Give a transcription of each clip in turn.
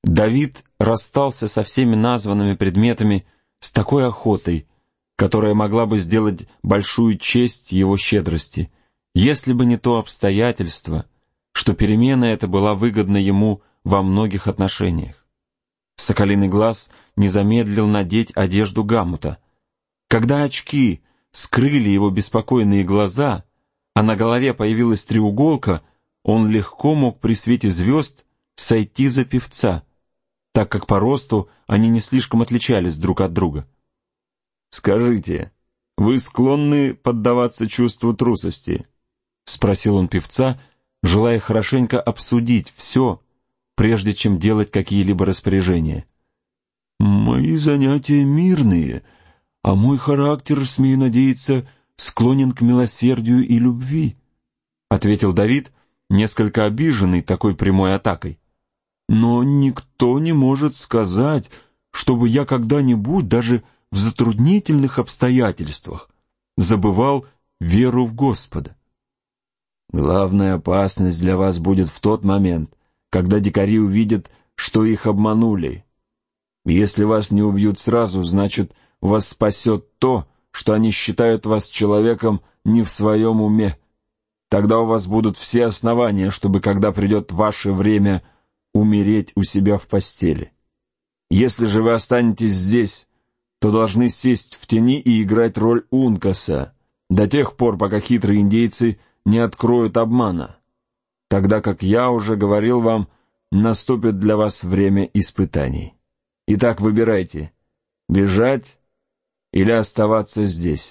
Давид расстался со всеми названными предметами с такой охотой, которая могла бы сделать большую честь его щедрости, если бы не то обстоятельство, что перемена эта была выгодна ему во многих отношениях. Соколиный глаз не замедлил надеть одежду Гамута. Когда очки скрыли его беспокойные глаза, а на голове появилась треуголка, он легко мог при свете звезд сойти за певца, так как по росту они не слишком отличались друг от друга. «Скажите, вы склонны поддаваться чувству трусости?» — спросил он певца, желая хорошенько обсудить все, прежде чем делать какие-либо распоряжения. «Мои занятия мирные, а мой характер, смею надеяться, склонен к милосердию и любви», — ответил Давид, несколько обиженный такой прямой атакой. «Но никто не может сказать, чтобы я когда-нибудь, даже в затруднительных обстоятельствах, забывал веру в Господа». «Главная опасность для вас будет в тот момент, когда дикари увидят, что их обманули. Если вас не убьют сразу, значит, вас спасет то, что они считают вас человеком не в своем уме. Тогда у вас будут все основания, чтобы, когда придет ваше время, умереть у себя в постели. Если же вы останетесь здесь, то должны сесть в тени и играть роль Ункаса до тех пор, пока хитрые индейцы не откроют обмана. Тогда, как я уже говорил вам, наступит для вас время испытаний. Итак, выбирайте, бежать или оставаться здесь».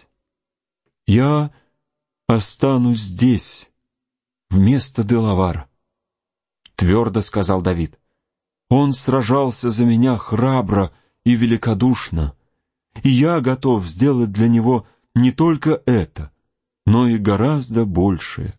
«Я останусь здесь, вместо Делавара», — твердо сказал Давид. «Он сражался за меня храбро и великодушно, и я готов сделать для него не только это, но и гораздо большее».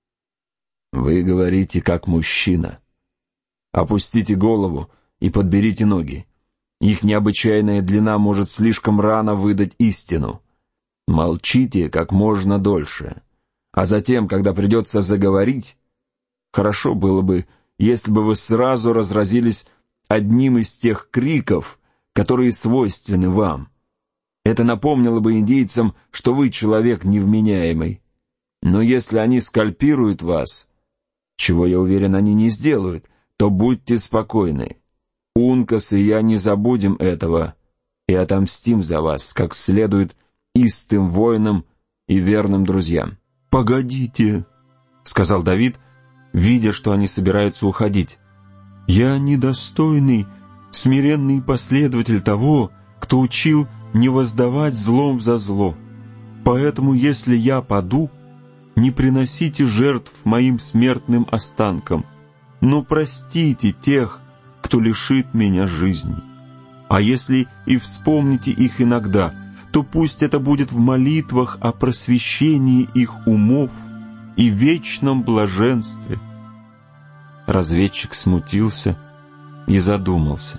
«Вы говорите как мужчина. Опустите голову и подберите ноги. Их необычайная длина может слишком рано выдать истину. Молчите как можно дольше. А затем, когда придется заговорить, хорошо было бы, если бы вы сразу разразились одним из тех криков, которые свойственны вам. Это напомнило бы индейцам, что вы человек невменяемый. Но если они скальпируют вас, чего, я уверен, они не сделают, то будьте спокойны. Ункас и я не забудем этого и отомстим за вас, как следует истым воинам и верным друзьям». «Погодите», — сказал Давид, видя, что они собираются уходить. «Я недостойный, смиренный последователь того, кто учил не воздавать злом за зло. Поэтому, если я паду, не приносите жертв моим смертным останкам, но простите тех, кто лишит меня жизни. А если и вспомните их иногда, то пусть это будет в молитвах о просвещении их умов и вечном блаженстве». Разведчик смутился и задумался.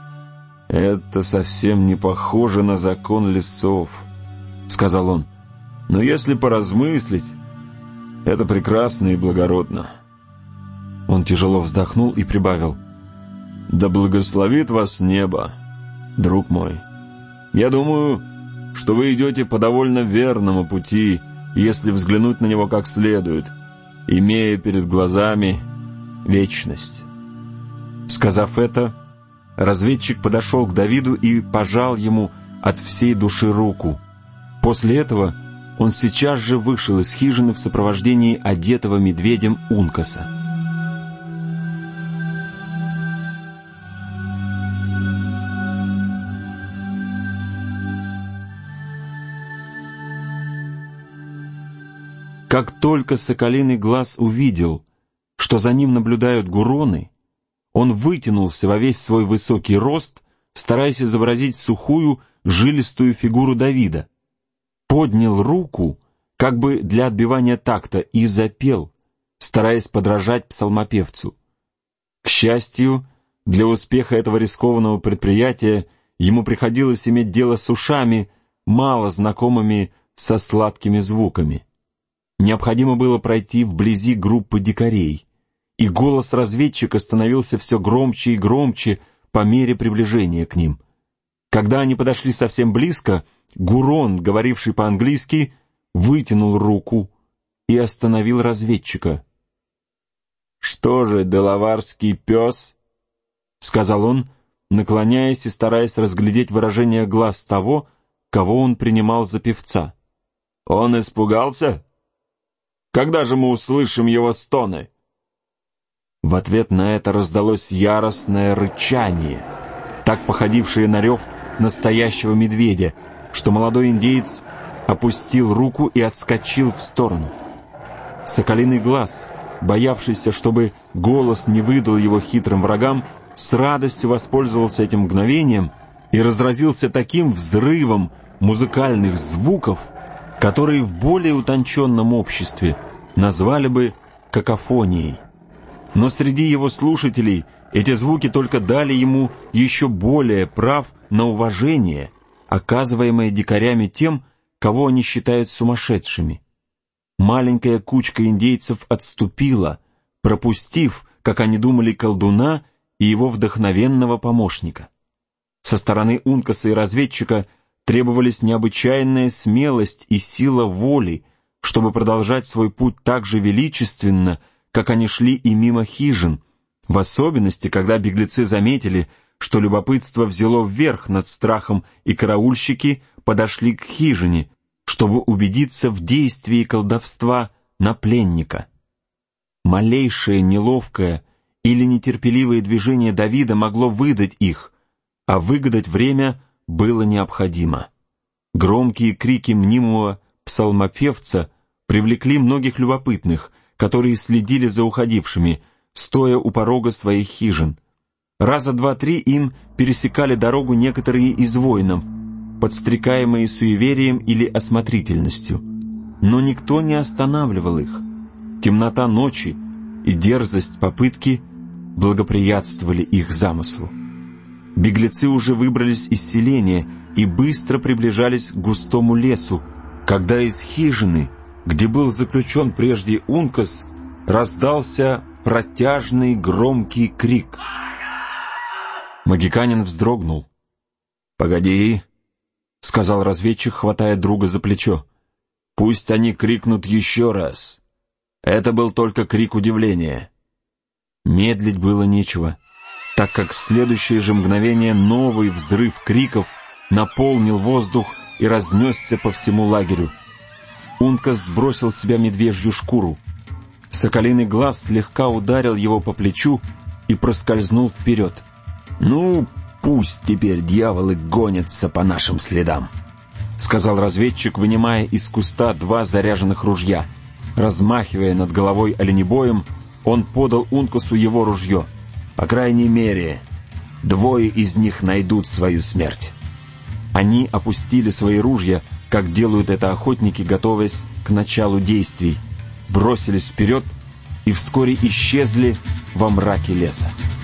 «Это совсем не похоже на закон лесов», — сказал он. «Но если поразмыслить, это прекрасно и благородно». Он тяжело вздохнул и прибавил: «Да благословит вас небо, друг мой. Я думаю, что вы идете по довольно верному пути, если взглянуть на него как следует, имея перед глазами вечность». Сказав это, разведчик подошел к Давиду и пожал ему от всей души руку. После этого он сейчас же вышел из хижины в сопровождении одетого медведем Ункаса. Как только Соколиный глаз увидел, что за ним наблюдают гуроны, он вытянулся во весь свой высокий рост, стараясь изобразить сухую, жилистую фигуру Давида, поднял руку, как бы для отбивания такта, и запел, стараясь подражать псалмопевцу. К счастью, для успеха этого рискованного предприятия ему приходилось иметь дело с ушами, мало знакомыми со сладкими звуками. Необходимо было пройти вблизи группы дикарей, и голос разведчика становился все громче и громче, по мере приближения к ним. Когда они подошли совсем близко, Гурон, говоривший по-английски, вытянул руку и остановил разведчика. «Что же, делаварский пес?» — сказал он, наклоняясь и стараясь разглядеть выражение глаз того, кого он принимал за певца. «Он испугался? Когда же мы услышим его стоны?» В ответ на это раздалось яростное рычание, так походившее на рев настоящего медведя, что молодой индеец опустил руку и отскочил в сторону. Соколиный глаз, боявшийся, чтобы голос не выдал его хитрым врагам, с радостью воспользовался этим мгновением и разразился таким взрывом музыкальных звуков, которые в более утонченном обществе назвали бы какофонией. Но среди его слушателей эти звуки только дали ему еще более прав на уважение, оказываемое дикарями тем, кого они считают сумасшедшими. Маленькая кучка индейцев отступила, пропустив, как они думали, колдуна и его вдохновенного помощника. Со стороны Ункаса и разведчика требовались необычайная смелость и сила воли, чтобы продолжать свой путь так же величественно, как они шли и мимо хижин, в особенности, когда беглецы заметили, что любопытство взяло вверх над страхом, и караульщики подошли к хижине, чтобы убедиться в действии колдовства на пленника. Малейшее неловкое или нетерпеливое движение Давида могло выдать их, а выгадать время было необходимо. Громкие крики мнимого псалмопевца привлекли многих любопытных, которые следили за уходившими, стоя у порога своих хижин. Раза два-три им пересекали дорогу некоторые из воинов, подстрекаемые суеверием или осмотрительностью. Но никто не останавливал их. Темнота ночи и дерзость попытки благоприятствовали их замыслу. Беглецы уже выбрались из селения и быстро приближались к густому лесу, когда из хижины, где был заключен прежде Ункас, раздался протяжный громкий крик. Магиканин вздрогнул. «Погоди», — сказал разведчик, хватая друга за плечо. «Пусть они крикнут еще раз. Это был только крик удивления». Медлить было нечего, так как в следующее же мгновение новый взрыв криков наполнил воздух и разнесся по всему лагерю. Ункас сбросил с себя медвежью шкуру. Соколиный глаз слегка ударил его по плечу и проскользнул вперед. «Ну, пусть теперь дьяволы гонятся по нашим следам», — сказал разведчик, вынимая из куста два заряженных ружья. Размахивая над головой оленебоем, он подал Ункасу его ружье. «По крайней мере, двое из них найдут свою смерть». Они опустили свои ружья, как делают это охотники, готовясь к началу действий, бросились вперед и вскоре исчезли во мраке леса.